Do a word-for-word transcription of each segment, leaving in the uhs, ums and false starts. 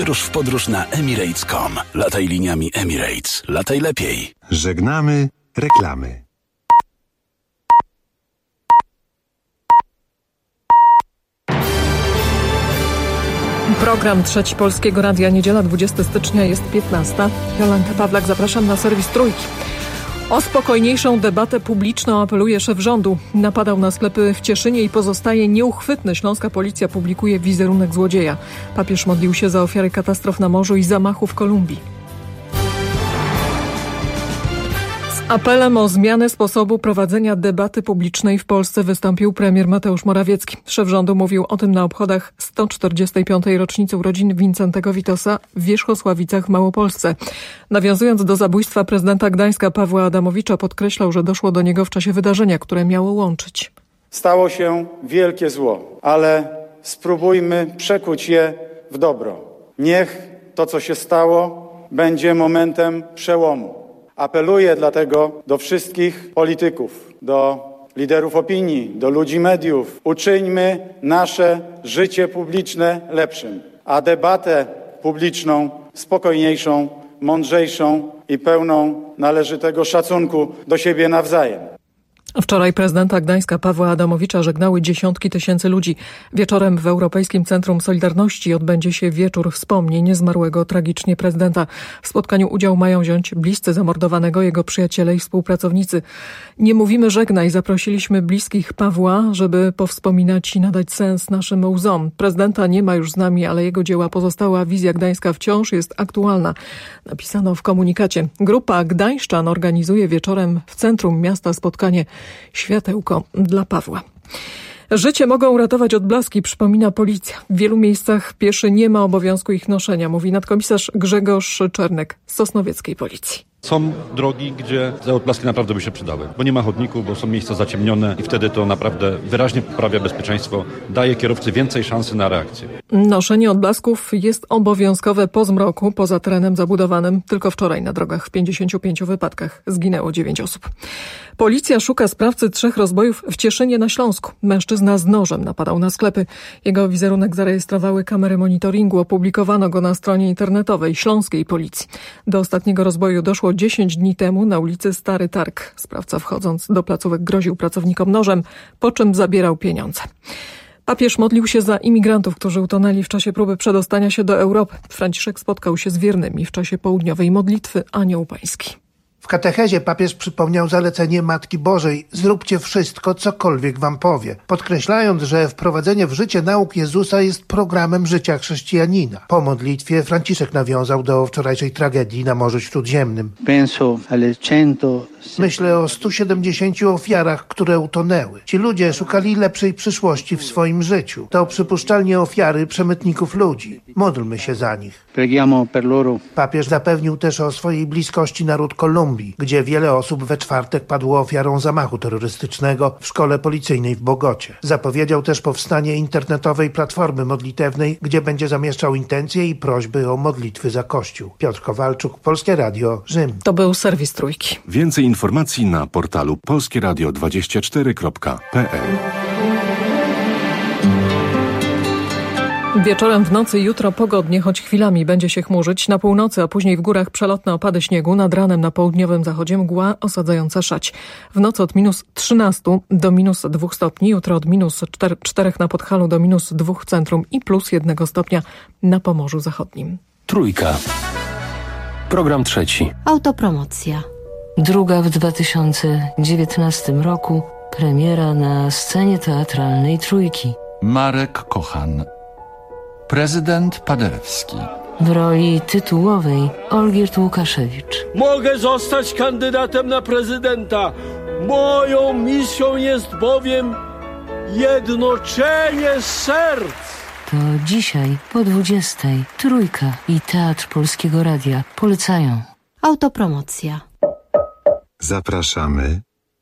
Rusz w podróż na emirates kropka com. Lataj liniami Emirates. Lataj lepiej. Żegnamy reklamy. Program Trzeci Polskiego Radia, niedziela dwudziestego stycznia, jest piętnasta. Jolanta Pawlak, zapraszam na serwis Trójki. O spokojniejszą debatę publiczną apeluje szef rządu. Napadał na sklepy w Cieszynie i pozostaje nieuchwytny. Śląska policja publikuje wizerunek złodzieja. Papież modlił się za ofiary katastrof na morzu i zamachu w Kolumbii. Z apelem o zmianę sposobu prowadzenia debaty publicznej w Polsce wystąpił premier Mateusz Morawiecki. Szef rządu mówił o tym na obchodach sto czterdziestej piątej rocznicy urodzin Wincentego Witosa w Wierzchosławicach w Małopolsce. Nawiązując do zabójstwa prezydenta Gdańska Pawła Adamowicza, podkreślał, że doszło do niego w czasie wydarzenia, które miało łączyć. Stało się wielkie zło, ale spróbujmy przekuć je w dobro. Niech to, co się stało, będzie momentem przełomu. Apeluję dlatego do wszystkich polityków, do liderów opinii, do ludzi mediów. Uczyńmy nasze życie publiczne lepszym, a debatę publiczną spokojniejszą, mądrzejszą i pełną należytego szacunku do siebie nawzajem. Wczoraj prezydenta Gdańska Pawła Adamowicza żegnały dziesiątki tysięcy ludzi. Wieczorem w Europejskim Centrum Solidarności odbędzie się wieczór wspomnień zmarłego tragicznie prezydenta. W spotkaniu udział mają wziąć bliscy zamordowanego, jego przyjaciele i współpracownicy. Nie mówimy żegnaj, zaprosiliśmy bliskich Pawła, żeby powspominać i nadać sens naszym łzom. Prezydenta nie ma już z nami, ale jego dzieła pozostały, a wizja Gdańska wciąż jest aktualna. Napisano w komunikacie. Grupa Gdańszczan organizuje wieczorem w centrum miasta spotkanie Światełko dla Pawła. Życie mogą ratować odblaski, przypomina policja. W wielu miejscach pieszy nie ma obowiązku ich noszenia, mówi nadkomisarz Grzegorz Czernek z sosnowieckiej policji. Są drogi, gdzie te odblaski naprawdę by się przydały, bo nie ma chodników, bo są miejsca zaciemnione i wtedy to naprawdę wyraźnie poprawia bezpieczeństwo, daje kierowcy więcej szansy na reakcję. Noszenie odblasków jest obowiązkowe po zmroku, poza terenem zabudowanym. Tylko wczoraj na drogach w pięćdziesięciu pięciu wypadkach zginęło dziewięć osób. Policja szuka sprawcy trzech rozbojów w Cieszynie na Śląsku. Mężczyzna z nożem napadał na sklepy. Jego wizerunek zarejestrowały kamery monitoringu. Opublikowano go na stronie internetowej śląskiej policji. Do ostatniego rozboju doszło dziesięć dni temu na ulicy Stary Targ. Sprawca, wchodząc do placówek, groził pracownikom nożem, po czym zabierał pieniądze. Papież modlił się za imigrantów, którzy utonęli w czasie próby przedostania się do Europy. Franciszek spotkał się z wiernymi w czasie południowej modlitwy Anioł Pański. W katechezie papież przypomniał zalecenie Matki Bożej: zróbcie wszystko, cokolwiek wam powie, podkreślając, że wprowadzenie w życie nauk Jezusa jest programem życia chrześcijanina. Po modlitwie Franciszek nawiązał do wczorajszej tragedii na Morzu Śródziemnym. Myślę o stu siedemdziesięciu ofiarach, które utonęły. Ci ludzie szukali lepszej przyszłości w swoim życiu. To przypuszczalnie ofiary przemytników ludzi. Módlmy się za nich. Papież zapewnił też o swojej bliskości naród Kolumbii, gdzie wiele osób we czwartek padło ofiarą zamachu terrorystycznego w szkole policyjnej w Bogocie. Zapowiedział też powstanie internetowej platformy modlitewnej, gdzie będzie zamieszczał intencje i prośby o modlitwy za Kościół. Piotr Kowalczuk, Polskie Radio, Rzym. To był serwis Trójki. Więcej informacji na portalu polskie radio dwadzieścia cztery kropka p l. Wieczorem, w nocy i jutro pogodnie, choć chwilami będzie się chmurzyć. Na północy, a później w górach przelotne opady śniegu. Nad ranem na południowym zachodzie mgła osadzająca szać. W nocy od minus trzynastu do minus dwóch stopni. Jutro od minus czterech na Podhalu do minus dwóch w centrum i plus jednego stopnia na Pomorzu Zachodnim. Trójka. Program trzeci. Autopromocja. Druga w dwa tysiące dziewiętnastym roku premiera na scenie teatralnej Trójki. Marek Kochan. Prezydent Paderewski. W roli tytułowej Olgierd Łukaszewicz. Mogę zostać kandydatem na prezydenta. Moją misją jest bowiem jednoczenie serc. To dzisiaj po dwudziestej. Trójka i Teatr Polskiego Radia polecają. Autopromocja. Zapraszamy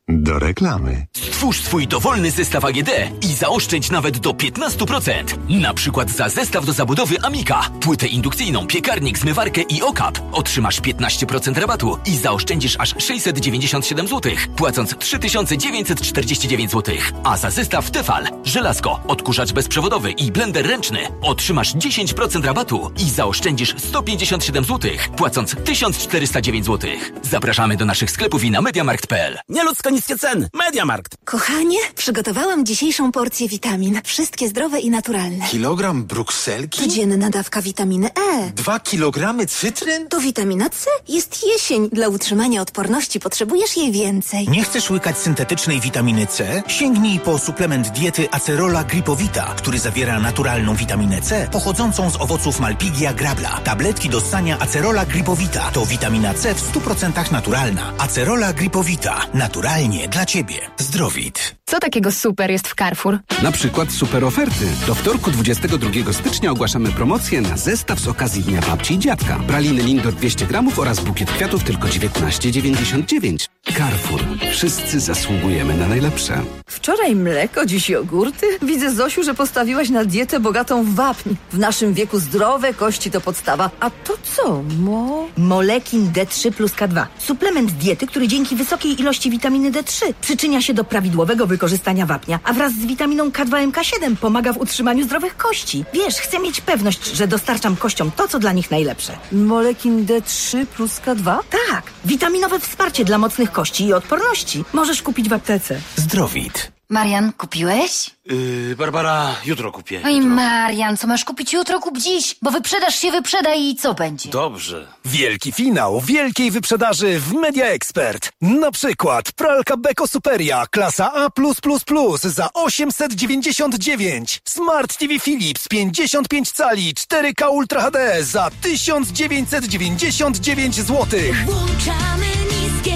Do reklamy. Stwórz swój dowolny zestaw A G D i zaoszczędź nawet do piętnaście procent. Na przykład za zestaw do zabudowy Amika, płytę indukcyjną, piekarnik, zmywarkę i okap otrzymasz piętnaście procent rabatu i zaoszczędzisz aż sześćset dziewięćdziesiąt siedem złotych, płacąc trzy tysiące dziewięćset czterdzieści dziewięć złotych. A za zestaw Tefal, żelazko, odkurzacz bezprzewodowy i blender ręczny otrzymasz dziesięć procent rabatu i zaoszczędzisz sto pięćdziesiąt siedem złotych, płacąc tysiąc czterysta dziewięć złotych. Zapraszamy do naszych sklepów i na mediamarkt kropka p l. Nieludzko niskie ceny. Mediamarkt. Kochanie, przygotowałam dzisiejszą porcję witamin. Wszystkie zdrowe i naturalne. Kilogram brukselki? Codzienna dawka witaminy E. Dwa kilogramy cytryn? To witamina C. Jest jesień. Dla utrzymania odporności potrzebujesz jej więcej. Nie chcesz łykać syntetycznej witaminy C? Sięgnij po suplement diety Acerola Gripowita, który zawiera naturalną witaminę C pochodzącą z owoców Malpighia grabla. Tabletki do ssania Acerola Gripowita to witamina C w stu procentach naturalna. Acerola Gripowita. Naturalnie dla Ciebie. Zdrowit. Co takiego super jest w Carrefour? Na przykład super oferty. Do wtorku dwudziestego drugiego stycznia ogłaszamy promocję na zestaw z okazji Dnia Babci i Dziadka. Praliny Lindor dwieście gramów oraz bukiet kwiatów tylko dziewiętnaście dziewięćdziesiąt dziewięć. Carrefour. Wszyscy zasługujemy na najlepsze. Wczoraj mleko, dziś jogurty. Widzę, Zosiu, że postawiłaś na dietę bogatą w wapń. W naszym wieku zdrowe kości to podstawa. A to co? Mo... Molekin D trzy plus K dwa. Suplement diety, który dzięki wysokiej ilości witaminy D trzy przyczynia się do prawidłowego wykorzystania wapnia, a wraz z witaminą K dwa M K siedem pomaga w utrzymaniu zdrowych kości. Wiesz, chcę mieć pewność, że dostarczam kościom to, co dla nich najlepsze. Molekin D trzy plus K dwa? Tak, witaminowe wsparcie dla mocnych kości i odporności. Możesz kupić w aptece. Zdrowit. Marian, kupiłeś? Yy, Barbara, jutro kupię. Oj, jutro. Marian, co masz kupić jutro, kup dziś, bo wyprzedaż się wyprzeda i co będzie? Dobrze. Wielki finał wielkiej wyprzedaży w Media Expert. Na przykład pralka Beko Superia, klasa A plus plus plus za osiemset dziewięćdziesiąt dziewięć. Smart T V Philips pięćdziesiąt pięć cali cztery K Ultra H D za tysiąc dziewięćset dziewięćdziesiąt dziewięć złotych. Włączamy niskie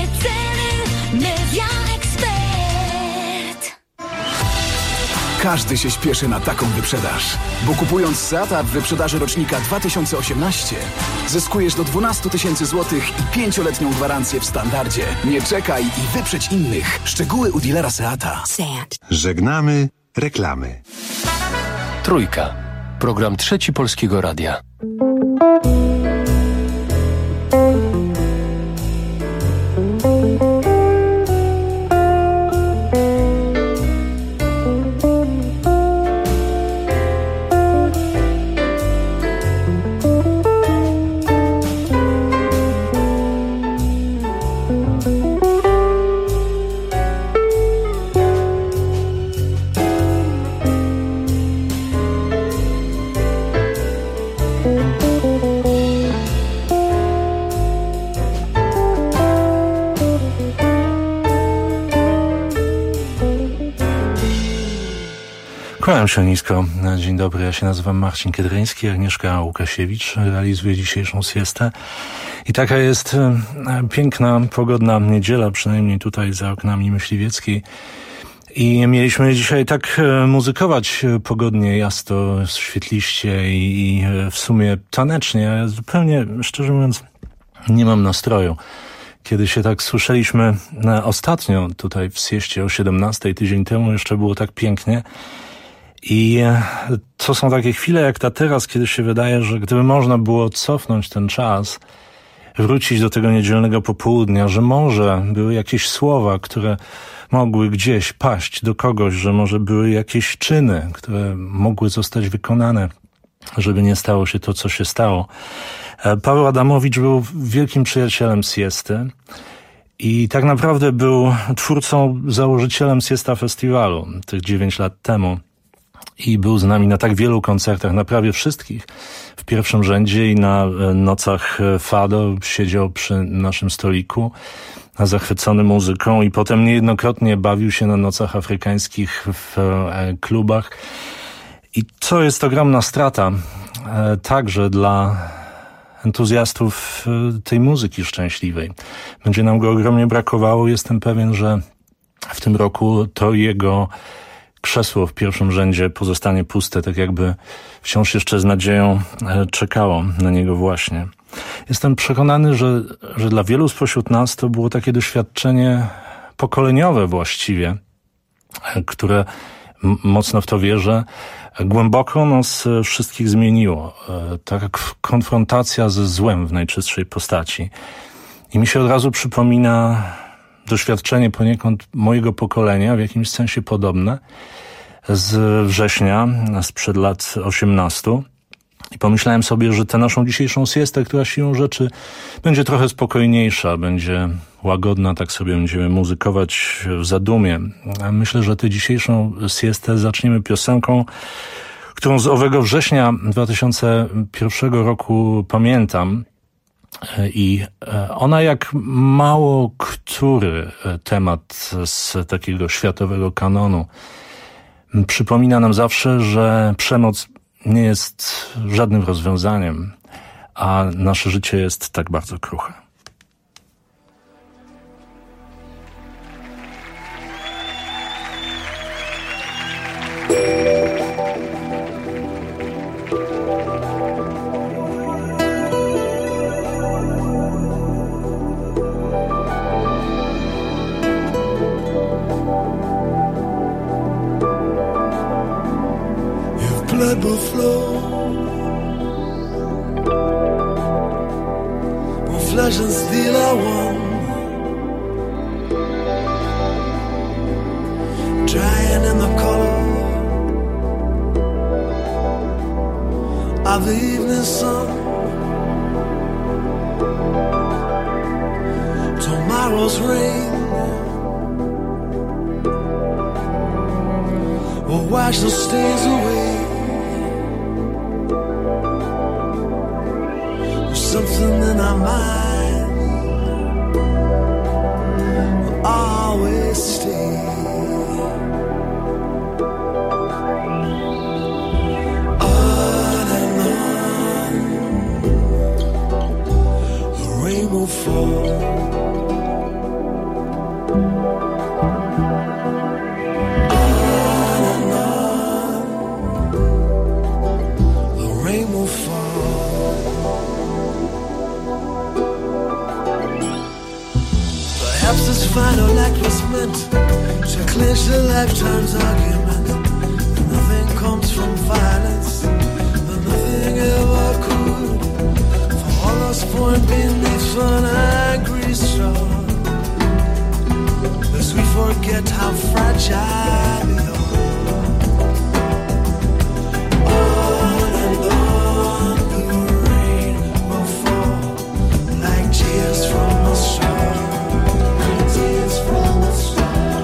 ceny. Media Expert. Każdy się śpieszy na taką wyprzedaż, bo kupując Seata w wyprzedaży rocznika dwa tysiące osiemnaście zyskujesz do dwanaście tysięcy złotych i pięcioletnią gwarancję w standardzie. Nie czekaj i wyprzedź innych. Szczegóły u dealera Seata. Seat. Żegnamy reklamy. Trójka. Program Trzeci Polskiego Radia. Kłaniam się nisko. Dzień dobry, ja się nazywam Marcin Kiedryński, Agnieszka Łukasiewicz realizuje dzisiejszą siestę. I taka jest piękna, pogodna niedziela, przynajmniej tutaj za oknami Myśliwieckiej. I mieliśmy dzisiaj tak muzykować pogodnie, jasno, świetliście i, i w sumie tanecznie. Ja zupełnie, szczerze mówiąc, nie mam nastroju. Kiedy się tak słyszeliśmy ostatnio tutaj w sieście o siedemnastej tydzień temu, jeszcze było tak pięknie. I to są takie chwile jak ta teraz, kiedy się wydaje, że gdyby można było cofnąć ten czas, wrócić do tego niedzielnego popołudnia, że może były jakieś słowa, które mogły gdzieś paść do kogoś, że może były jakieś czyny, które mogły zostać wykonane, żeby nie stało się to, co się stało. Paweł Adamowicz był wielkim przyjacielem siesty i tak naprawdę był twórcą, założycielem Siesta Festiwalu tych dziewięć lat temu. I był z nami na tak wielu koncertach, na prawie wszystkich, w pierwszym rzędzie i na nocach Fado siedział przy naszym stoliku, zachwycony muzyką i potem niejednokrotnie bawił się na nocach afrykańskich w klubach. I to jest ogromna strata także dla entuzjastów tej muzyki szczęśliwej. Będzie nam go ogromnie brakowało. Jestem pewien, że w tym roku to jego krzesło w pierwszym rzędzie pozostanie puste, tak jakby wciąż jeszcze z nadzieją czekało na niego właśnie. Jestem przekonany, że, że dla wielu spośród nas to było takie doświadczenie pokoleniowe właściwie, które, m- mocno w to wierzę, głęboko nas wszystkich zmieniło. Tak jak konfrontacja ze złem w najczystszej postaci. I mi się od razu przypomina doświadczenie poniekąd mojego pokolenia, w jakimś sensie podobne, z września, sprzed lat osiemnastu. I pomyślałem sobie, że tę naszą dzisiejszą siestę, która siłą rzeczy będzie trochę spokojniejsza, będzie łagodna, tak sobie będziemy muzykować w zadumie. Myślę, że tę dzisiejszą siestę zaczniemy piosenką, którą z owego września dwa tysiące pierwszego roku pamiętam. I ona, jak mało który temat z takiego światowego kanonu, przypomina nam zawsze, że przemoc nie jest żadnym rozwiązaniem, a nasze życie jest tak bardzo kruche. Blood will flow, when flesh and steel are one, drying in the color of the evening sun. Tomorrow's rain will wash the stains away. Something in our mind will always stay. On and on, the rain will fall. On and on, the rain will fall. Perhaps this final act was meant to clinch the lifetime's argument. And nothing comes from violence, and nothing ever could. For all us born beneath an angry straw, lest we forget how fragile we are. On and on, the rain will fall like tears from a star. Tears from a star.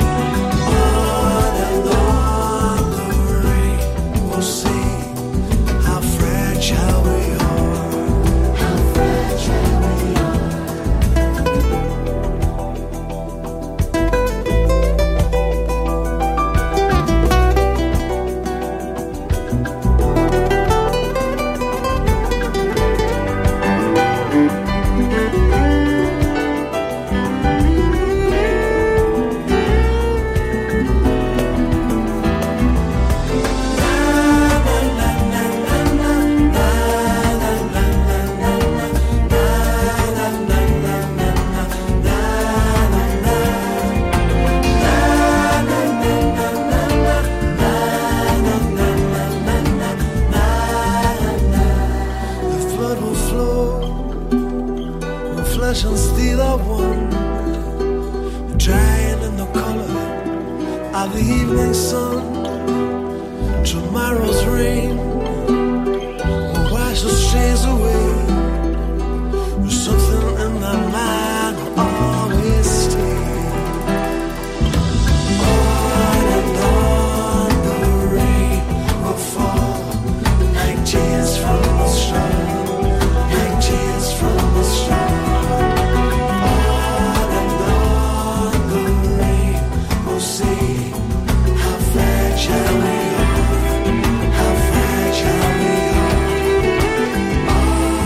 On and on, the rain will see how fragile we are. How fragile we are. Flesh and steel are one, drying in the color of the evening sun. Tomorrow's rain will wash the stains away. There's something in the mind will always stay. On and on, the rain will fall like tears from a star, like tears from a star. Fragile we are, how fragile we are.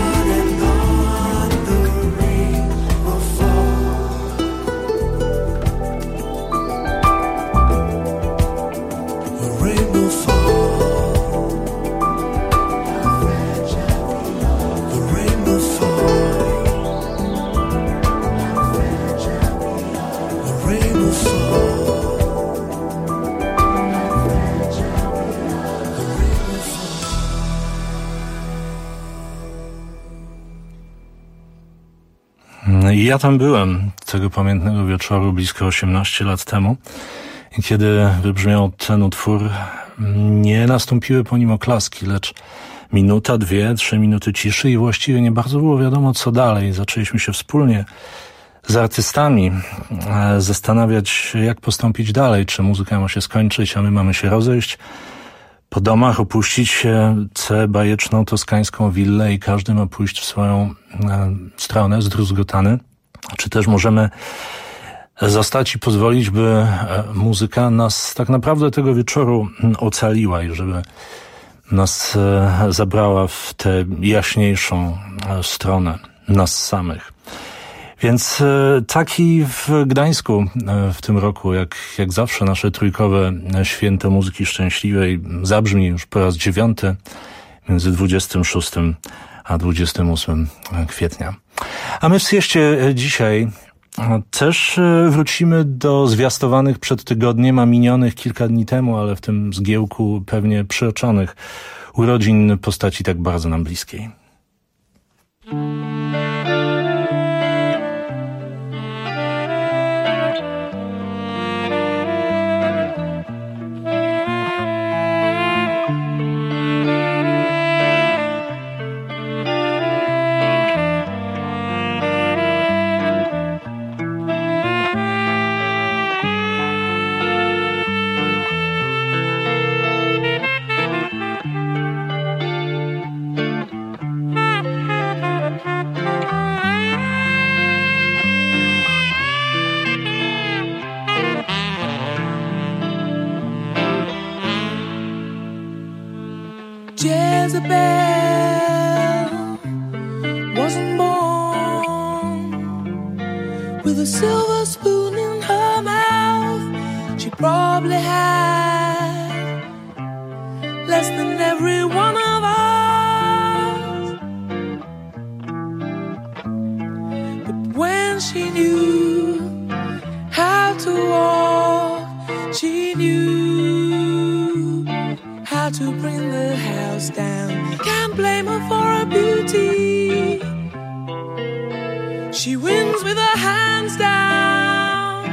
I ja tam byłem tego pamiętnego wieczoru blisko osiemnaście lat temu i kiedy wybrzmiał ten utwór, nie nastąpiły po nim oklaski, lecz minuta, dwie, trzy minuty ciszy i właściwie nie bardzo było wiadomo, co dalej. Zaczęliśmy się wspólnie z artystami zastanawiać, jak postąpić dalej, czy muzyka ma się skończyć, a my mamy się rozejść po domach, opuścić tę bajeczną toskańską willę i każdy ma pójść w swoją stronę zdruzgotany, czy też możemy zostać i pozwolić, by muzyka nas tak naprawdę tego wieczoru ocaliła i żeby nas zabrała w tę jaśniejszą stronę nas samych. Więc taki w Gdańsku w tym roku, jak, jak zawsze nasze trójkowe święto muzyki szczęśliwej zabrzmi już po raz dziewiąty między dwudziestym szóstym a dwudziestym ósmym kwietnia. A my w Sieście dzisiaj też wrócimy do zwiastowanych przed tygodniem, a minionych kilka dni temu, ale w tym zgiełku pewnie przyoczonych urodzin postaci tak bardzo nam bliskiej. Jezebel wasn't born with a silver spoon in her mouth. She probably had less than every one of us. But when she knew how to walk, she knew how to bring the house down. Can't blame her for her beauty. She wins with her hands down.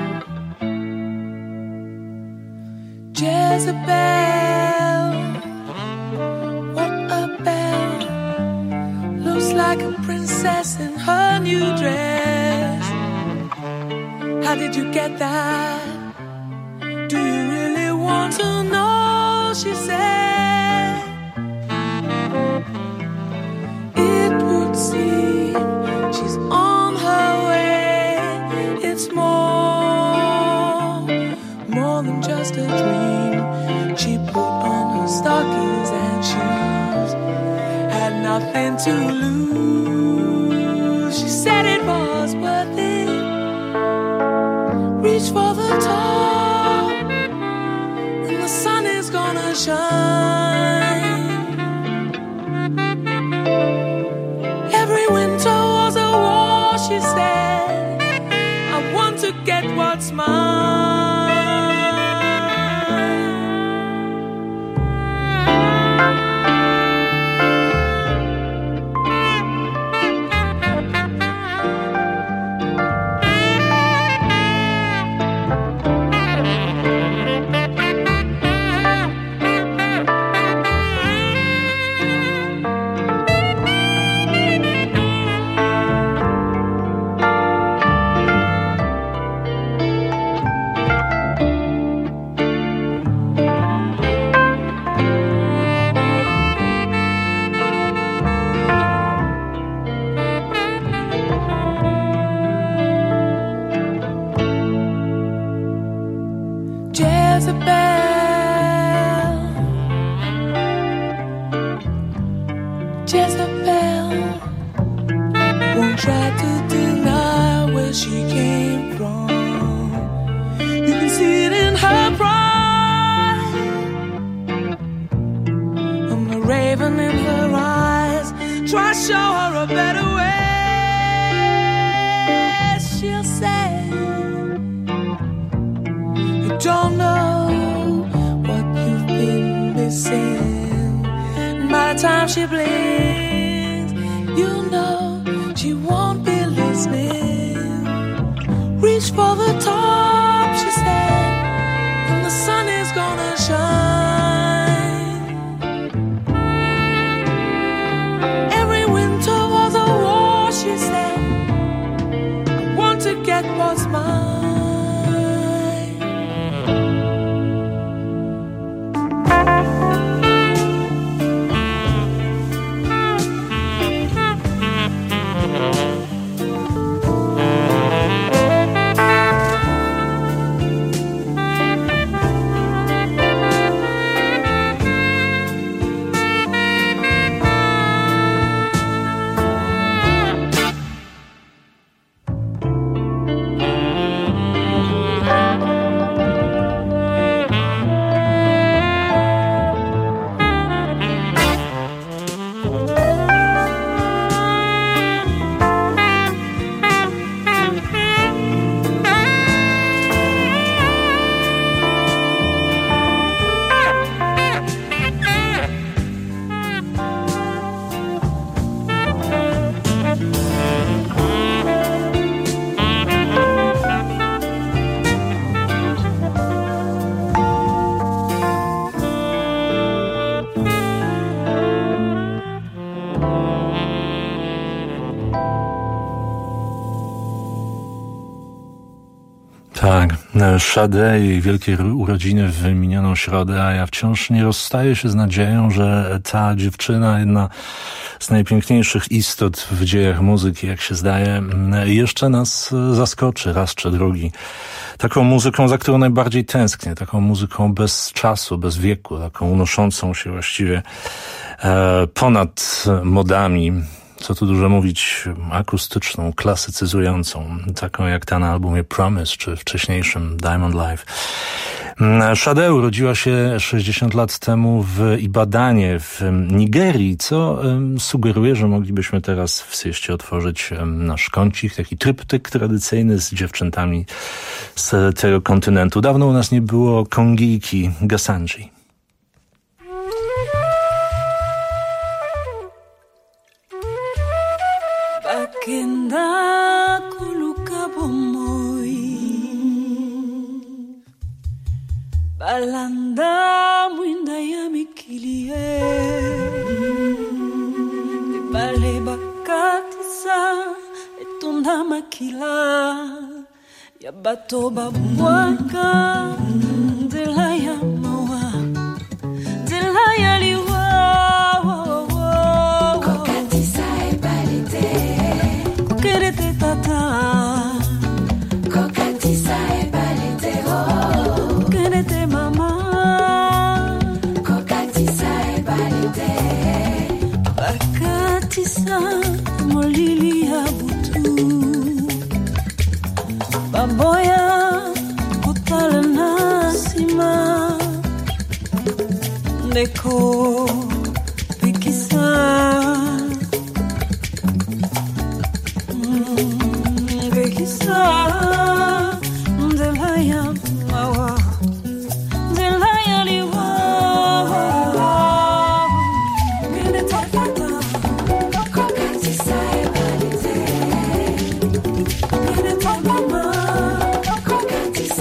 Jezebel, what a belle. Looks like a princess in her new dress. How did you get that? Do you really want to know? She said, it would seem she's on her way. It's more, more than just a dream. She put on her stockings and shoes, had nothing to lose. She said it was worth it. Reach for the top, and the sun is gonna shine. Every winter was a war, she said. I want to get what's mine. She blinks, you know she won't be listening. for the top, she said, and the sun is gonna shine. Every winter was a war, she said, I want to get what's mine. Tak, Sade i wielkie urodziny w minioną środę, a ja wciąż nie rozstaję się z nadzieją, że ta dziewczyna, jedna z najpiękniejszych istot w dziejach muzyki, jak się zdaje, jeszcze nas zaskoczy raz czy drugi. Taką muzyką, za którą najbardziej tęsknię, taką muzyką bez czasu, bez wieku, taką unoszącą się właściwie e, ponad modami. Co tu dużo mówić, akustyczną, klasycyzującą, taką jak ta na albumie Promise, czy wcześniejszym Diamond Life. Sade urodziła się sześćdziesiąt lat temu w Ibadanie w Nigerii, co um, sugeruje, że moglibyśmy teraz w sieście otworzyć um, nasz kącik, taki tryptyk tradycyjny z dziewczętami z tego kontynentu. Dawno u nas nie było Kongijki Gasanji. Kenda kuluka bomoi balanda mwinda ya mikilie bale bakatisa etunda makila ya bato babwaka ndela ya mawa ndela ya liwa Kokatisa e balete ho Kenete mama Kokatisa e balete Bakatisa molili ya butu Baboya kotala nasima Neko pikisa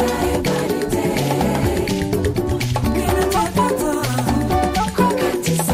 Kokatisa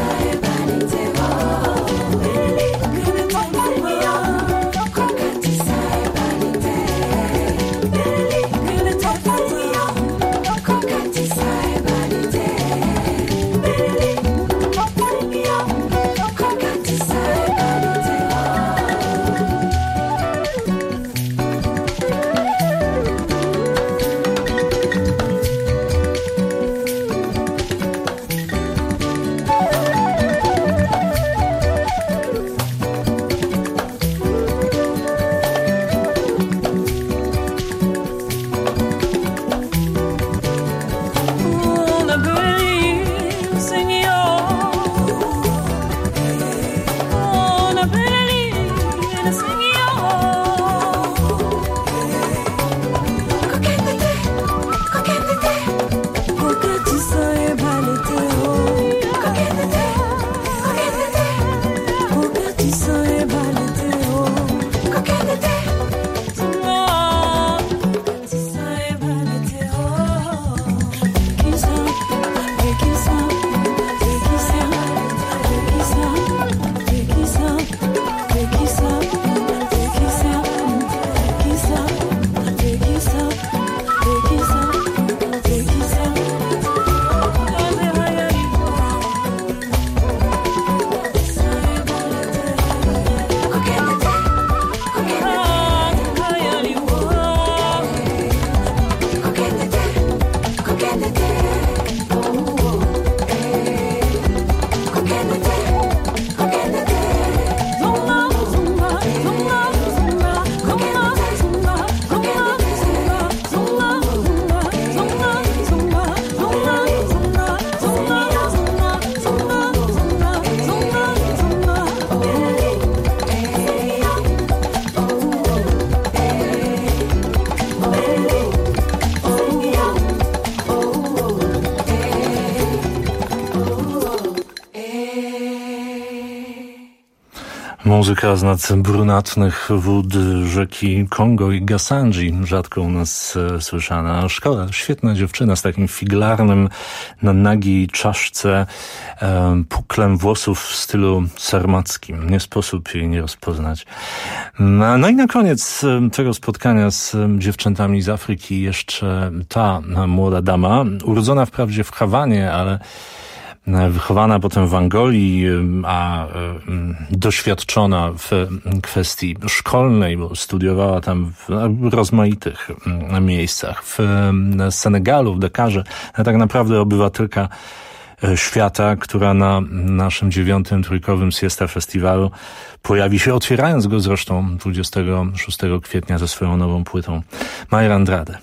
Muzyka z nad brunatnych wód rzeki Kongo i Gasanji, rzadko u nas e, słyszana. Szkoda, świetna dziewczyna z takim figlarnym na nagiej czaszce e, puklem włosów w stylu sarmackim. Nie sposób jej nie rozpoznać. No, no i na koniec e, tego spotkania z e, dziewczętami z Afryki jeszcze ta e, młoda dama, urodzona wprawdzie w Hawanie, ale wychowana potem w Angolii, a doświadczona w kwestii szkolnej, bo studiowała tam w rozmaitych miejscach. W Senegalu, w Dakarze, tak naprawdę obywatelka świata, która na naszym dziewiątym trójkowym Siesta Festiwalu pojawi się, otwierając go zresztą dwudziestego szóstego kwietnia ze swoją nową płytą. Mayra Andrade.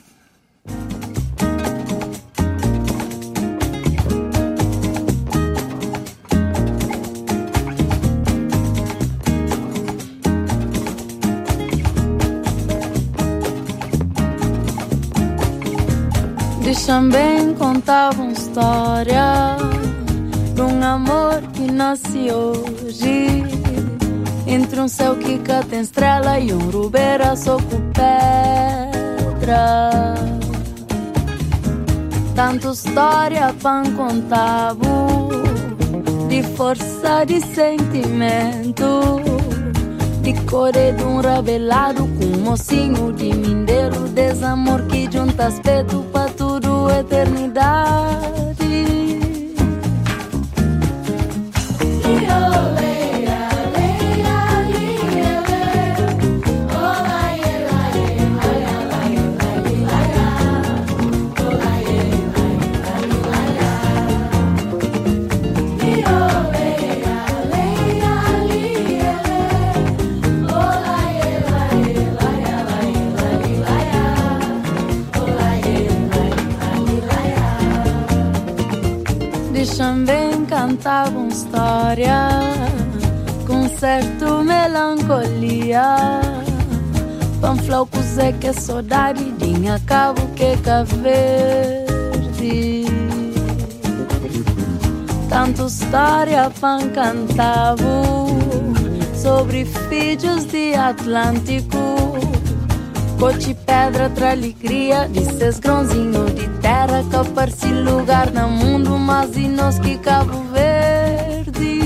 Também contavam história de um amor que nasce hoje entre um céu que cá tem estrela e um rubeira só com pedra. Tanto história pan contavo de força de sentimento, de core de um rabelado com um mocinho de mindeiro, desamor que junta aspecto pra tudo eternidade. Também cantavam história com certo melancolia, panflauco é que saudade dinha cabo que verde. Tanto história pan cantavam sobre filhos de Atlântico, coche pedra tra alegria, desses grãozinhos de terra que aparece lugar no mundo, mas e nós que Cabo Verde.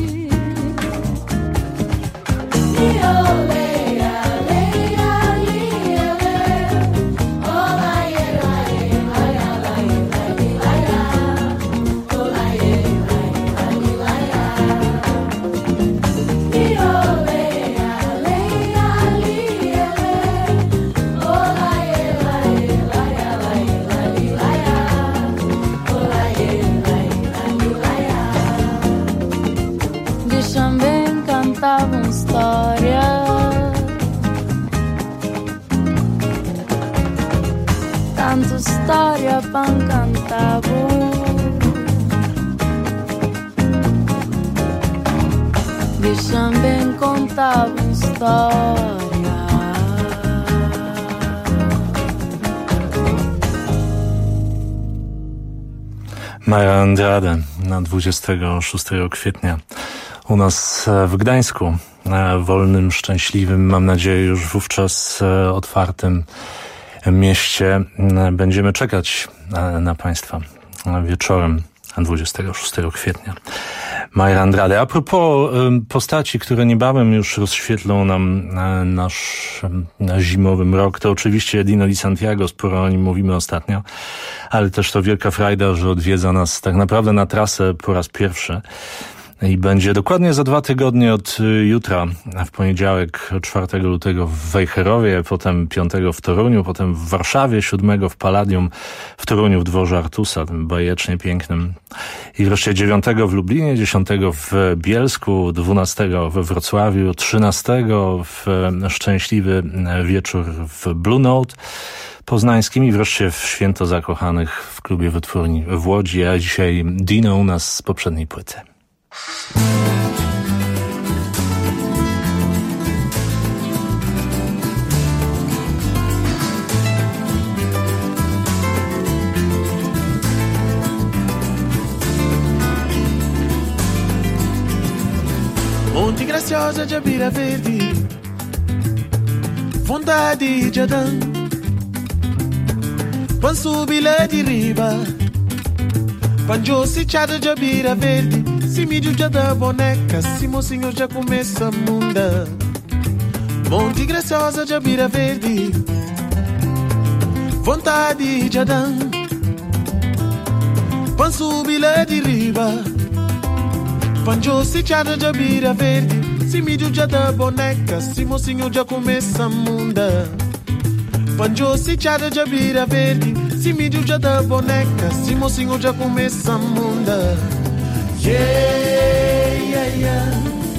Contavam história, tanto história pan cantavam, deixam bem contavam história. Mayra Andrade na dwudziestego szóstego kwietnia. U nas w Gdańsku, wolnym, szczęśliwym, mam nadzieję już wówczas otwartym mieście, będziemy czekać na Państwa wieczorem dwudziestego szóstego kwietnia. Mayra Andrade. A propos postaci, które niebawem już rozświetlą nam nasz zimowy mrok, to oczywiście Dino Di Santiago, sporo o nim mówimy ostatnio, ale też to wielka frajda, że odwiedza nas tak naprawdę na trasę po raz pierwszy. I będzie dokładnie za dwa tygodnie od jutra, w poniedziałek czwartego lutego w Wejherowie, potem piątego w Toruniu, potem w Warszawie, siódmego w Palladium, w Toruniu w dworze Artusa, tym bajecznie pięknym. I wreszcie dziewiątego w Lublinie, dziesiątego w Bielsku, dwunastego we Wrocławiu, trzynastego w szczęśliwy wieczór w Blue Note poznańskim i wreszcie w Święto Zakochanych w klubie Wytwórni w Łodzi. A dzisiaj Dino u nas z poprzedniej płyty. graziosa già bira verdi, vontade già dan, pansubile di riva, panjo si ciada già bira verdi, si mi giugia da boneca, si mo signor già commessa munda, monti graziosa già bira verdi, vontade già dan, pansubile di riva, panjo si ciada già bira verdi, si mi giugia da boneca, si mo signor già commessa munda, panjo si ciada già bira verdi, si mi giugia da boneca, si mo signor già commessa munda. Yeah, yeah, yeah.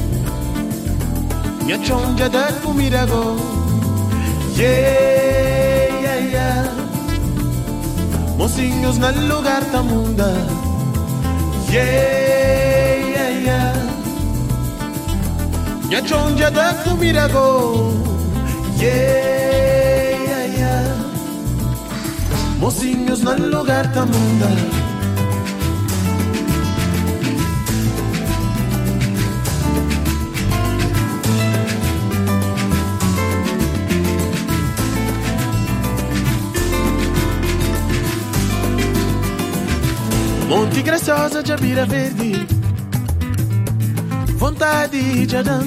Mia chonja da kumirago. Yeah, yeah, yeah. Mo signor nel lugar ta munda. Yeah, yeah, yeah. Mia chonja da kumirago. Yeah, yeah, yeah. Mo signor nel lugar ta munda. Monti graziosa già bira verdi, vontade già dan,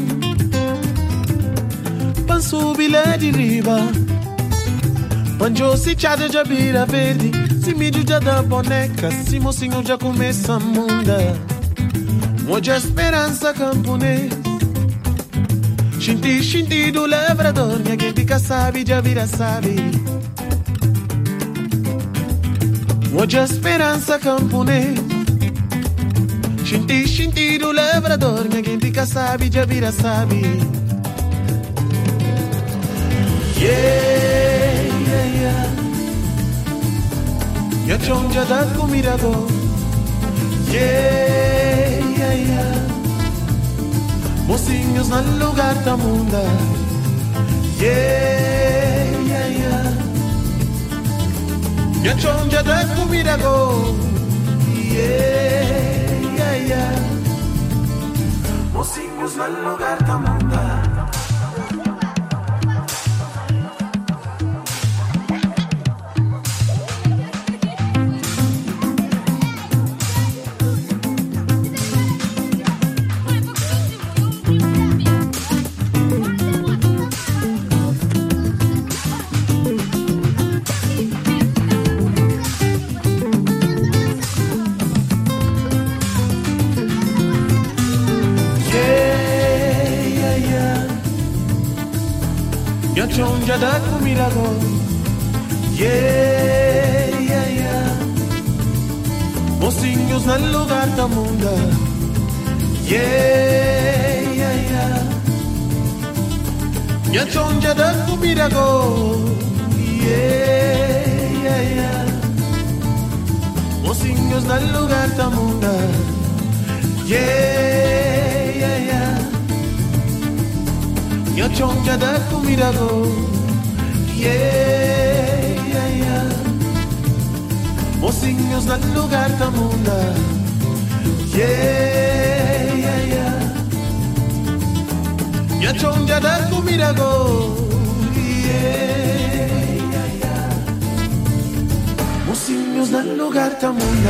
pansubile di riva, panjo si ciada già bira verdi, si mi giugia da boneca, si mo signor già commessa munda, mo già speranza camponese, scinti scinti du levrador, mia che di cassabi già bira sabi. Mucha speranza camponese, scinti scinti du levrador, mia gente sabi già vira sabi. Yeah, yeah, yeah. Mia chonja da kumirago. Yeah, yeah, yeah. Mocinhos no lugar da munda. Yeah, yeah, yeah. Mia chonja da kumirago. Yeah, yeah, yeah. Mocinhos no lugar da munda. Chonja da kumirago. Yeah, yeah, yeah. Mocinhos no lugar da munda. Yeah, yeah, yeah. Minha chonja da kumirago. Yeah, yeah, yeah. Mocinhos no lugar da munda. Yeah, yeah, yeah. Mia chonja da kumirago. Yeah, yeah, yeah. Mocinhos no lugar da munda. Yeah, yeah, yeah. Mia chonja da kumirago. Yeah, yeah, yeah. Mocinhos no lugar da munda.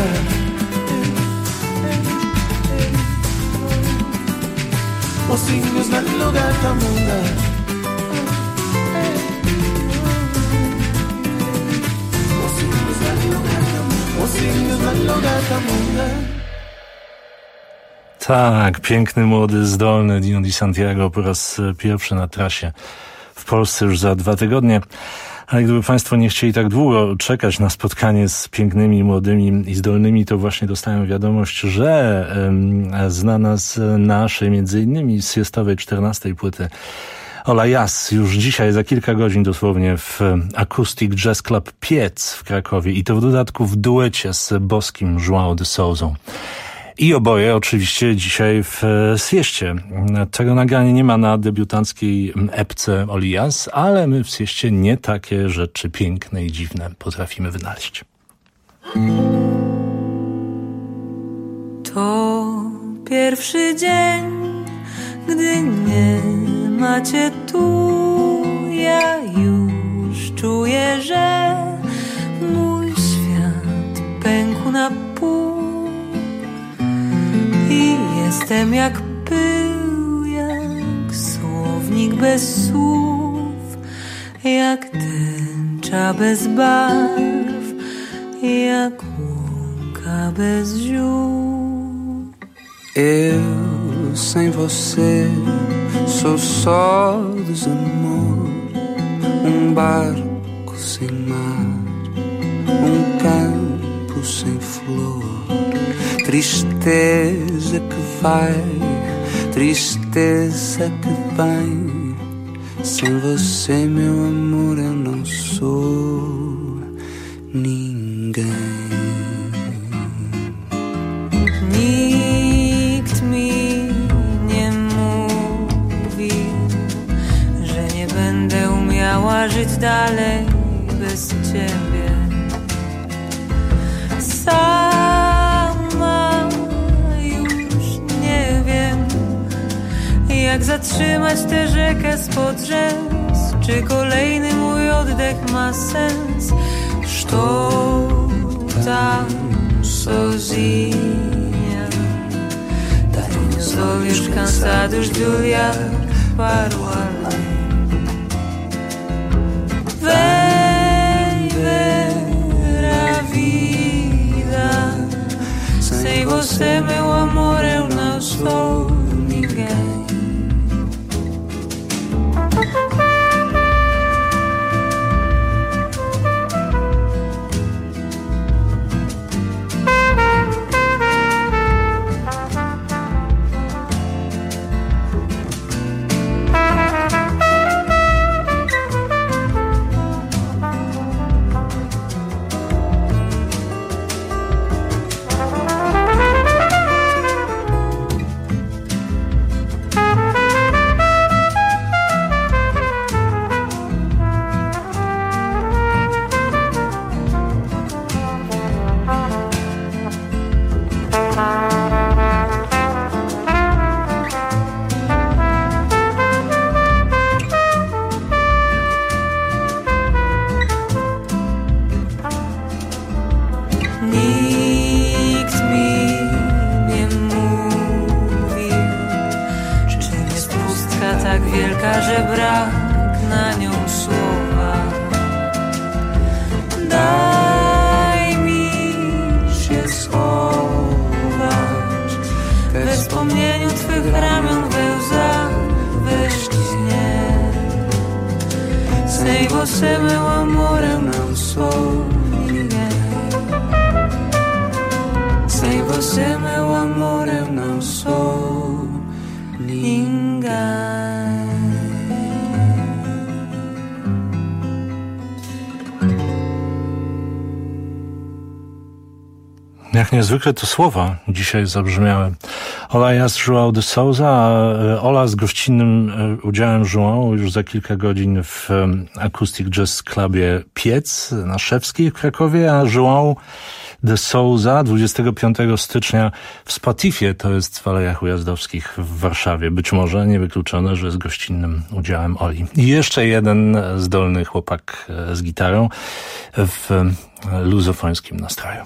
Mocinhos no lugar da munda. Mocinhos no lugar da munda. Mocinhos no lugar da munda. Tak, piękny, młody, zdolny Dino Di Santiago po raz pierwszy na trasie w Polsce już za dwa tygodnie. Ale gdyby Państwo nie chcieli tak długo czekać na spotkanie z pięknymi, młodymi i zdolnymi, to właśnie dostałem wiadomość, że um, znana z naszej, między innymi z siestowej czternastej płyty Ola Jas już dzisiaj, za kilka godzin dosłownie w Acoustic Jazz Club Piec w Krakowie i to w dodatku w duecie z boskim João de Souzą. I oboje oczywiście dzisiaj w Sieście. Tego nagrania nie ma na debiutanckiej epce Oli Jas, ale my w Sieście nie takie rzeczy piękne i dziwne potrafimy wynaleźć. To pierwszy dzień gdy nie macie tu, ja już czuję, że mój świat pękł na pół i jestem jak pył, jak słownik bez słów, jak tęcza bez barw, jak łąka bez ziół. Eu sem você sou só desamor, um barco sem mar, um campo sem flor, tristeza que vai, tristeza que vem. Sem você, meu amor, eu não sou ninguém. Nikt mi nie mówi, że nie będę umiała żyć dalej bez ciebie. Sama już nie wiem, jak zatrzymać tę rzekę spod rzęs. Czy kolejny mój oddech ma sens? Что там sozinha, tenho os olhos cansados de olhar para o além. Vem ver a vida, sem você, meu amor, eu não sou ninguém. Jak niezwykle to słowa dzisiaj zabrzmiały. Ola jest João de Souza, a Ola z gościnnym udziałem João już za kilka godzin w Acoustic Jazz Clubie Piec na Szewskiej w Krakowie, a João de Souza dwudziestego piątego stycznia w Spatifie, to jest w Alejach Ujazdowskich w Warszawie. Być może niewykluczone, że z gościnnym udziałem Oli. I jeszcze jeden zdolny chłopak z gitarą w luzofońskim nastroju.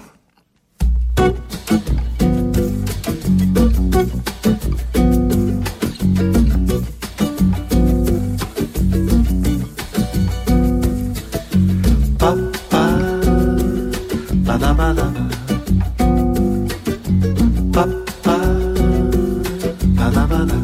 Pa, pa, bada, bada. Pa, pa, bada, bada.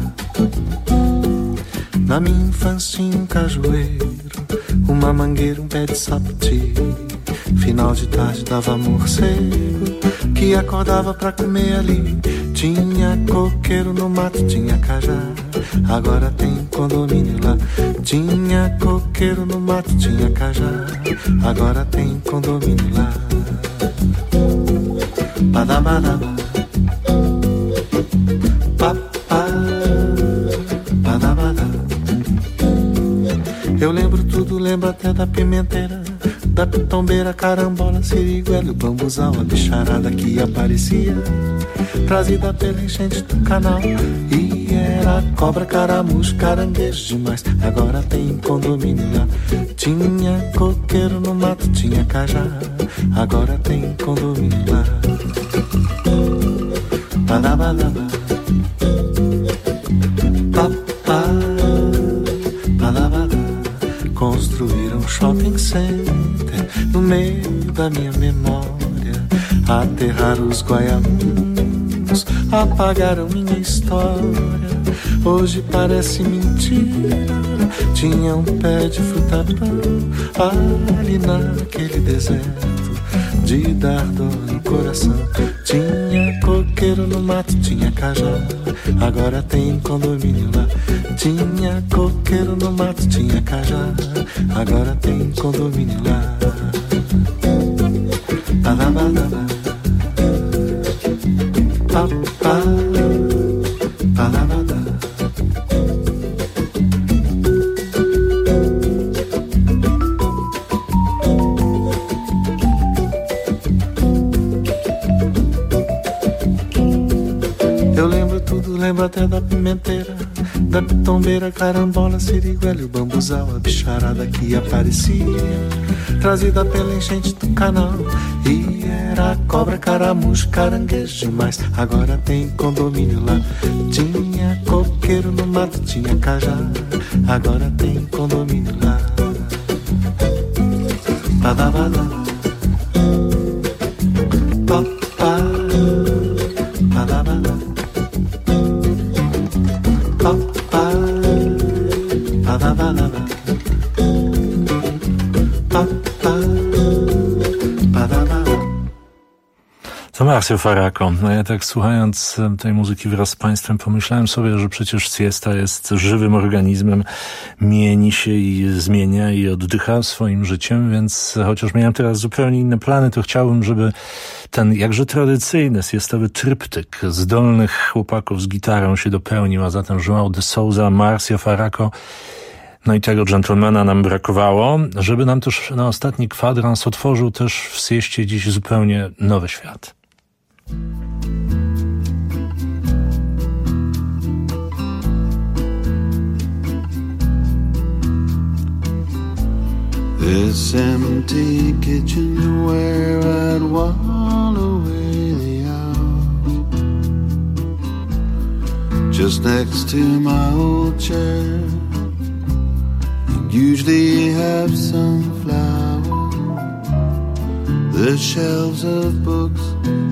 Na minha infância um cajueiro, uma mangueira, um pé de sapoti. Final de tarde dava morcego que acordava pra comer ali. Tinha coqueiro no mato, tinha cajá, agora tem condomínio lá. Tinha coqueiro no mato, tinha cajá, agora tem condomínio lá. Badabadaba, papá, badabada. Eu lembro tudo, lembro até da pimenteira, da pitombeira, carambola, siriguela, o bambuzal, a bicharada que aparecia. trazida pela enchente do canal. E era cobra, caramujo, caranguejo demais. Agora tem condomínio lá. Tinha coqueiro no mato, tinha cajá. Agora tem condomínio lá. Badabadaba, papá, badabada. Construíram um shopping center no meio da minha memória. Aterraram os guaiamuns, apagaram minha história. Hoje parece mentira. Tinha um pé de fruta-pão ali naquele deserto de dar dor no coração. Tinha coqueiro no mato, tinha cajá. Agora tem condomínio lá. Tinha coqueiro no mato, tinha cajá. Agora tem condomínio lá. Badabadaba, papá, badabada. Eu lembro tudo, lembro até da pimenteira, da pitombeira, carambola, siriguela e o bambuzal, a bicharada que aparecia, trazida pela enchente do canal. E era cobra, caramujo, caranguejo demais. Agora tem condomínio lá. Tinha coqueiro no mato, tinha cajá. Agora tem condomínio lá. Badabada, papá, badabada, papá, badabada, papá. To Marcio Farako. No ja tak słuchając tej muzyki wraz z Państwem pomyślałem sobie, że przecież siesta jest żywym organizmem, mieni się i zmienia i oddycha swoim życiem, więc chociaż miałem teraz zupełnie inne plany, to chciałbym, żeby ten jakże tradycyjny siestewy tryptyk zdolnych chłopaków z gitarą się dopełnił, a zatem João de Souza, Marcio Farako. No i tego dżentelmena nam brakowało, żeby nam też na ostatni kwadrans otworzył też w sieście dziś zupełnie nowy świat. This empty kitchen's where I'd wallow away the hours. Just next to my old chair, usually have some flowers. The shelves of books,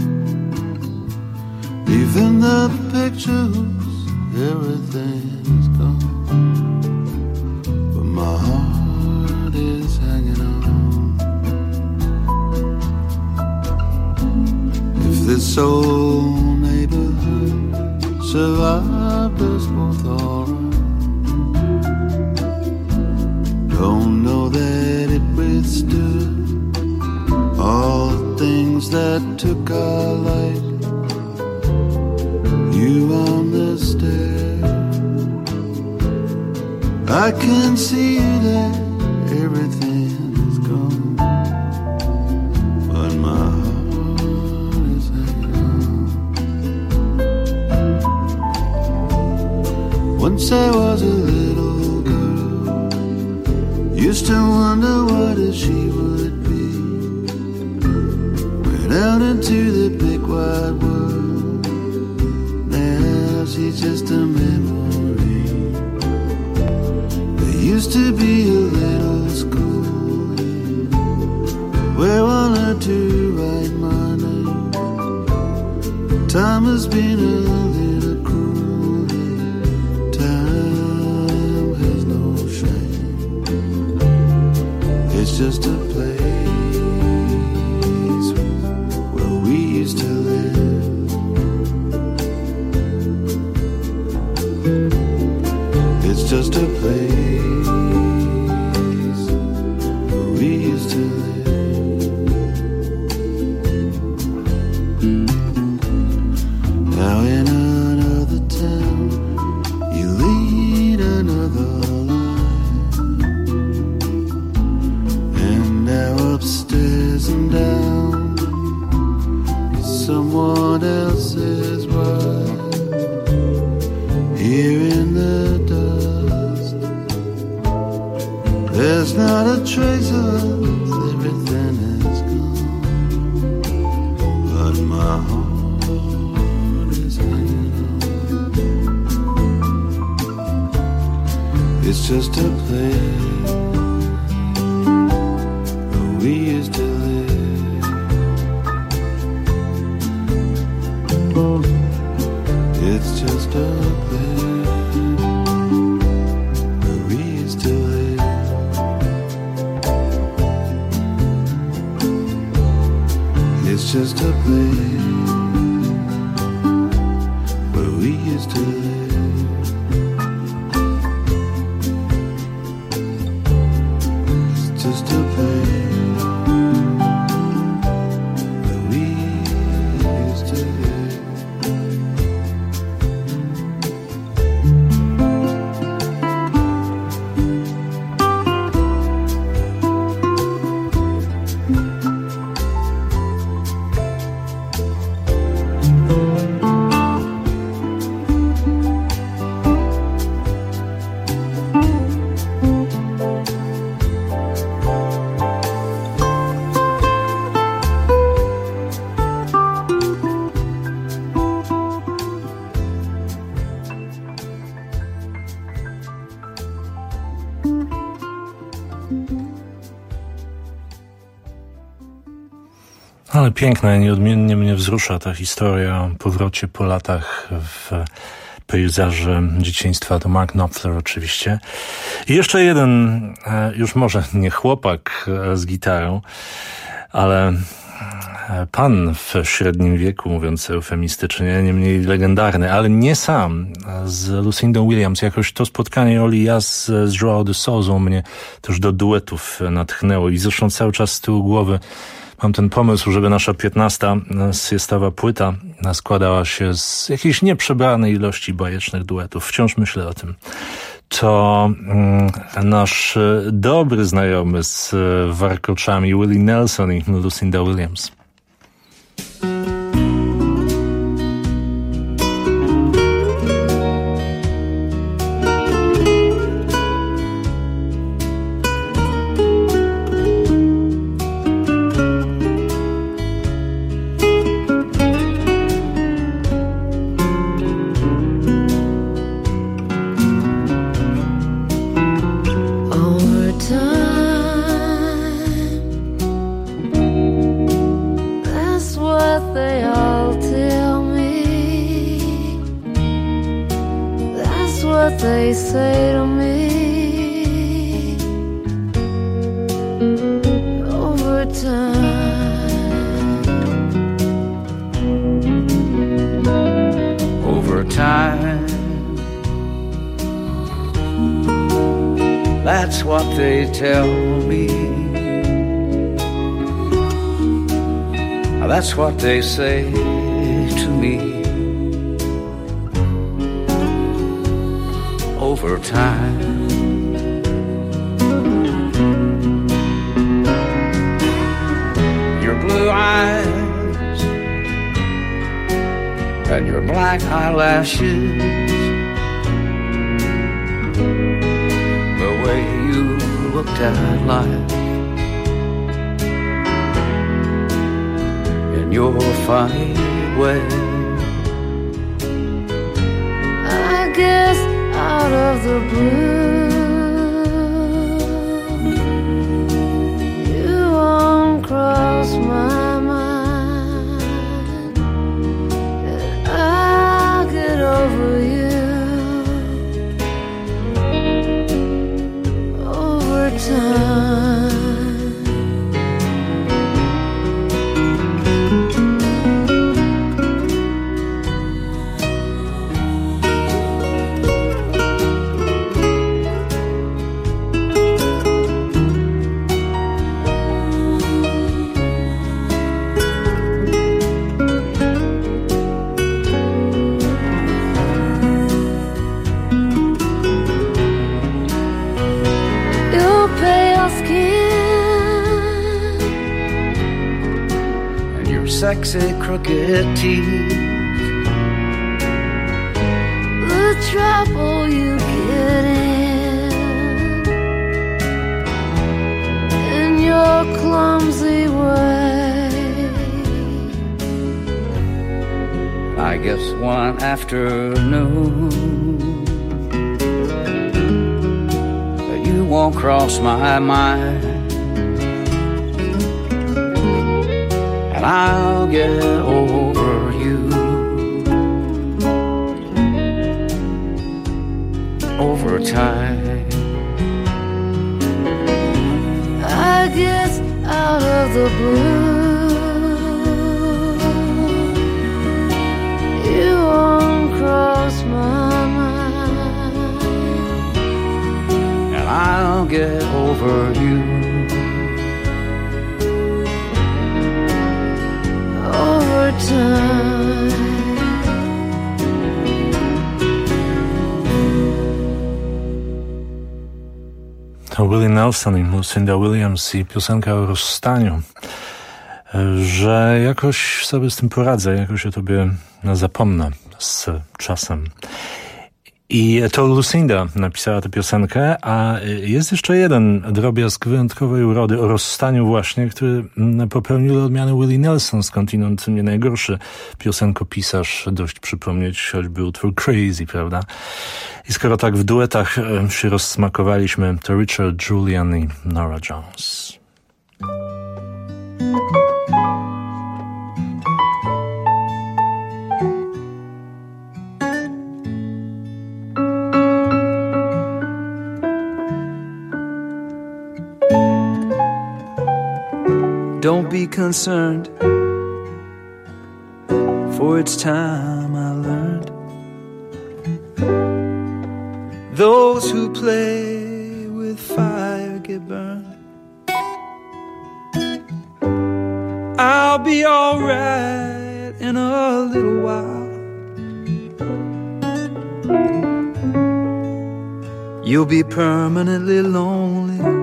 even the pictures, everything's gone, but my heart is hanging on. If this old neighborhood survived us both alright, don't know that it withstood all the things that took our life. You on the stair, I can see that everything's gone, but my heart is hanging on. Once I was a little girl, used to wonder what a she would be. Went out into the big wide world, now she's just a memory. There used to be a little school where one or two write my name. Time has been a little cruel, time has no shame. It's just a place where we used to live. It's just a place where we used to live. Now in another town, you lead another life, and now upstairs and down is someone else's There's not a trace of us, everything is gone, but my heart is hanging on. It's just a place where we used to live. It's just a place where we used to live. It's just a place where we used to live. It's just a place where we used to live. Ale piękna i nieodmiennie mnie wzrusza ta historia o powrocie po latach w pejzaże dzieciństwa. To Mark Knopfler oczywiście. I jeszcze jeden, już może nie chłopak z gitarą, ale pan w średnim wieku, mówiąc eufemistycznie, niemniej legendarny, ale nie sam, z Lucindą Williams. Jakoś to spotkanie Oli Jazz z João de Souzą mnie też do duetów natchnęło i zresztą cały czas z tyłu głowy mam ten pomysł, żeby nasza piętnasta siestawa płyta składała się z jakiejś nieprzebranej ilości bajecznych duetów. Wciąż myślę o tym. To mm, nasz dobry znajomy z warkoczami Willie Nelson i Lucinda Williams. They say to me over time, over time. That's what they tell me. That's what they say to me. Over time, your blue eyes and your black eyelashes, the way you looked at life in your funny way, I guess out of the blue, you won't cross my mind, and I'll get over you over time. Sexy crooked teeth, the trouble you get in guess one afternoon you won't cross my mind, and I'll get over you over time. I guess out of the blue you won't cross my mind, and I'll get over you over time. To Willie Nelson i Lucinda Williams i piosenka o rozstaniu, że jakoś sobie z tym poradzę, jakoś o tobie zapomnę z czasem. I to Lucinda napisała tę piosenkę, a jest jeszcze jeden drobiazg wyjątkowej urody o rozstaniu właśnie, który popełnił dla odmiany Willie Nelson, skądinąd nie najgorszy piosenkopisarz, dość przypomnieć choćby utwór Crazy, prawda? I skoro tak w duetach się rozsmakowaliśmy, to Richard Julian i Nora Jones. Don't be concerned, for it's time I learned. Those who play with fire get burned. I'll be alright in a little while. You'll be permanently lonely.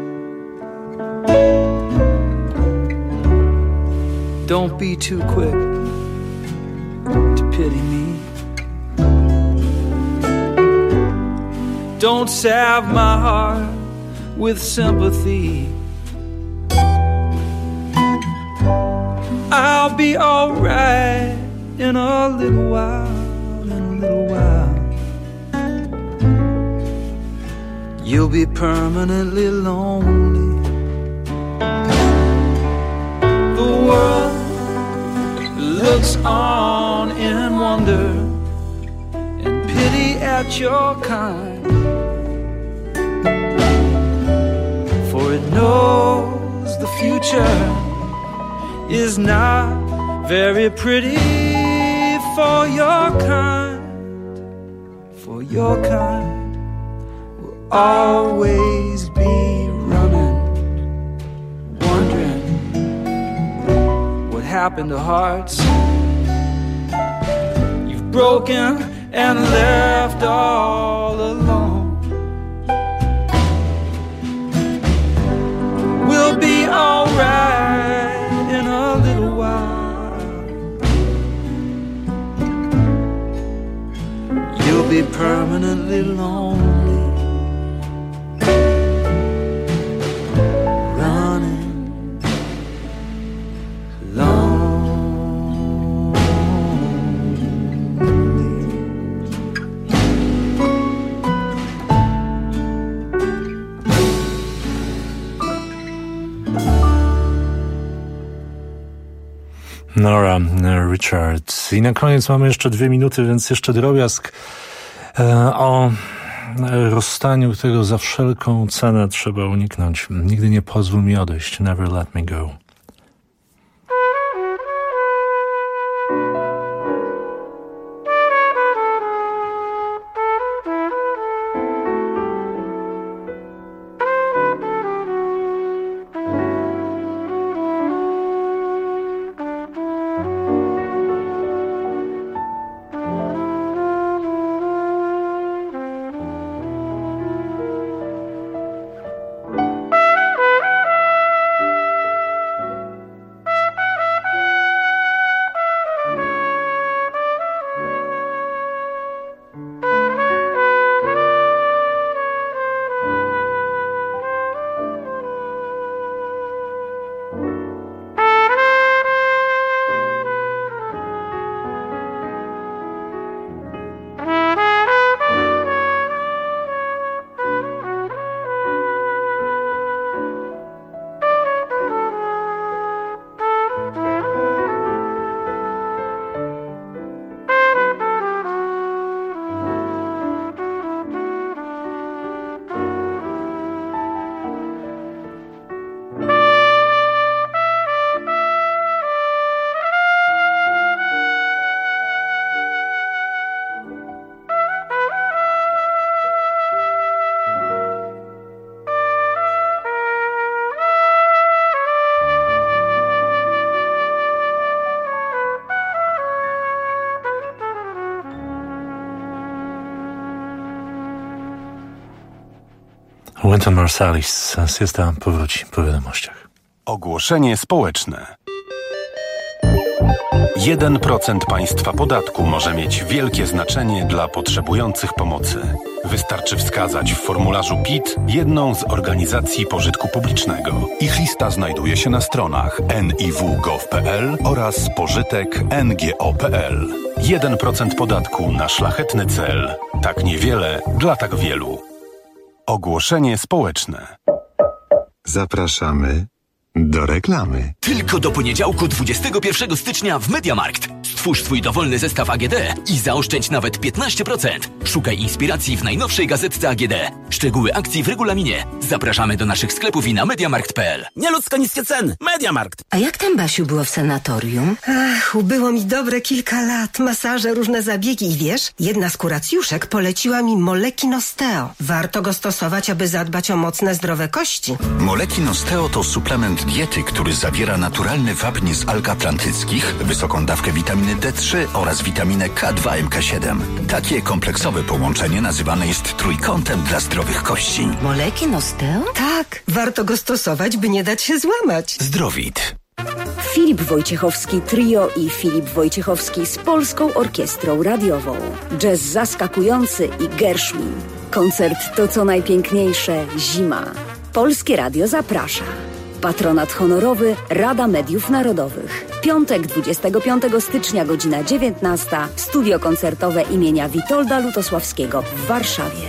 Don't be too quick to pity me. Don't salve my heart with sympathy. I'll be alright in a little while, in a little while. You'll be permanently lonely. The world looks on in wonder and pity at your kind, for it knows the future is not very pretty for your kind, for your kind will always be running, wondering what happened to hearts you've broken and left all alone. We'll be alright in a little while. You'll be permanently lonely. Nora Richards. I na koniec mamy jeszcze dwie minuty, więc jeszcze drobiazg e, o rozstaniu, którego za wszelką cenę trzeba uniknąć. Nigdy nie pozwól mi odejść. Never let me go. Wynton Marsalis. Siesta powróci po wiadomościach. Ogłoszenie społeczne. jeden procent państwa podatku może mieć wielkie znaczenie dla potrzebujących pomocy. Wystarczy wskazać w formularzu P I T jedną z organizacji pożytku publicznego. Ich lista znajduje się na stronach en i w kropka gov kropka pe el oraz pożytek kropka en ge o kropka pe el. jeden procent podatku na szlachetny cel. Tak niewiele dla tak wielu. Ogłoszenie społeczne. Zapraszamy do reklamy. Tylko do poniedziałku dwudziestego pierwszego stycznia w MediaMarkt. Stwórz swój dowolny zestaw A G D i zaoszczędź nawet piętnaście procent. Szukaj inspiracji w najnowszej gazetce A G D. Szczegóły akcji w regulaminie. Zapraszamy do naszych sklepów i na mediamarkt kropka pe el. Nieludzko niskie ceny. MediaMarkt. A jak tam, Basiu, było w sanatorium? Ach, ubyło mi dobre kilka lat. Masaże, różne zabiegi i wiesz, jedna z kuracjuszek poleciła mi Moleki Nosteo. Warto go stosować, aby zadbać o mocne, zdrowe kości. Moleki Nosteo to suplement diety, który zawiera naturalny wapń z alg atlantyckich, wysoką dawkę witaminy D trzy oraz witaminę K dwa M K siedem. Takie kompleksowe połączenie nazywane jest trójkątem dla zdrowych kości. Moleki Nosteo? Tak, warto go stosować, by nie dać się złamać. Zdrowit. Filip Wojciechowski Trio i Filip Wojciechowski z Polską Orkiestrą Radiową. Jazz zaskakujący i Gershwin. Koncert to co najpiękniejsze zima. Polskie Radio zaprasza. Patronat honorowy Rada Mediów Narodowych. Piątek dwudziestego piątego stycznia, godzina dziewiętnasta. Studio koncertowe imienia Witolda Lutosławskiego w Warszawie.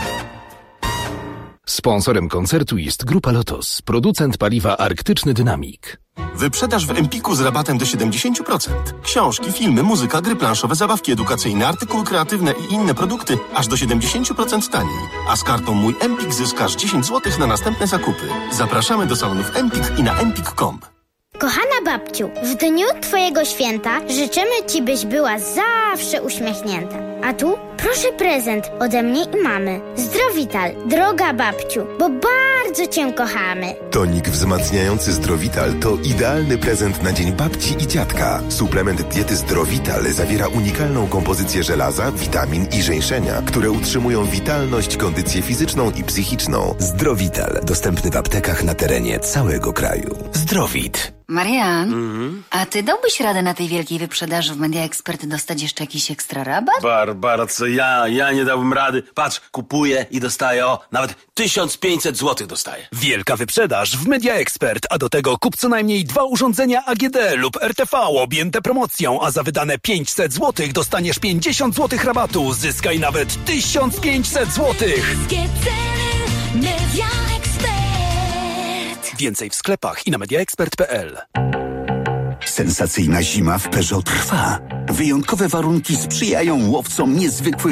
Sponsorem koncertu jest Grupa Lotos, producent paliwa Arktyczny Dynamik. Wyprzedaż w Empiku z rabatem do siedemdziesiąt procent. Książki, filmy, muzyka, gry planszowe, zabawki edukacyjne, artykuły kreatywne i inne produkty aż do siedemdziesiąt procent taniej. A z kartą Mój Empik zyskasz dziesięć złotych na następne zakupy. Zapraszamy do salonów Empik i na empik kropka com. Kochana babciu, w dniu Twojego święta życzymy Ci, byś była zawsze uśmiechnięta. A tu proszę prezent ode mnie i mamy. Zdrowital, droga babciu, bo bardzo Cię kochamy. Tonik wzmacniający Zdrowital to idealny prezent na dzień babci i dziadka. Suplement diety Zdrowital zawiera unikalną kompozycję żelaza, witamin i żeńszenia, które utrzymują witalność, kondycję fizyczną i psychiczną. Zdrowital, dostępny w aptekach na terenie całego kraju. Zdrowit. Marian, Mhm. a ty dałbyś radę na tej wielkiej wyprzedaży w Media Expert dostać jeszcze jakiś ekstra rabat? Barbara, co ja, ja nie dałbym rady. Patrz, kupuję i dostaję, o, nawet tysiąc pięćset złotych dostaję. Wielka wyprzedaż w Media Expert, a do tego kup co najmniej dwa urządzenia A G D lub R T V objęte promocją, a za wydane pięćset złotych dostaniesz pięćdziesiąt złotych rabatu. Zyskaj nawet tysiąc pięćset złotych. Media Expert. Więcej w sklepach i na mediaexpert kropka pe el. Sensacyjna zima w Peugeot trwa. Wyjątkowe warunki sprzyjają łowcom niezwykłych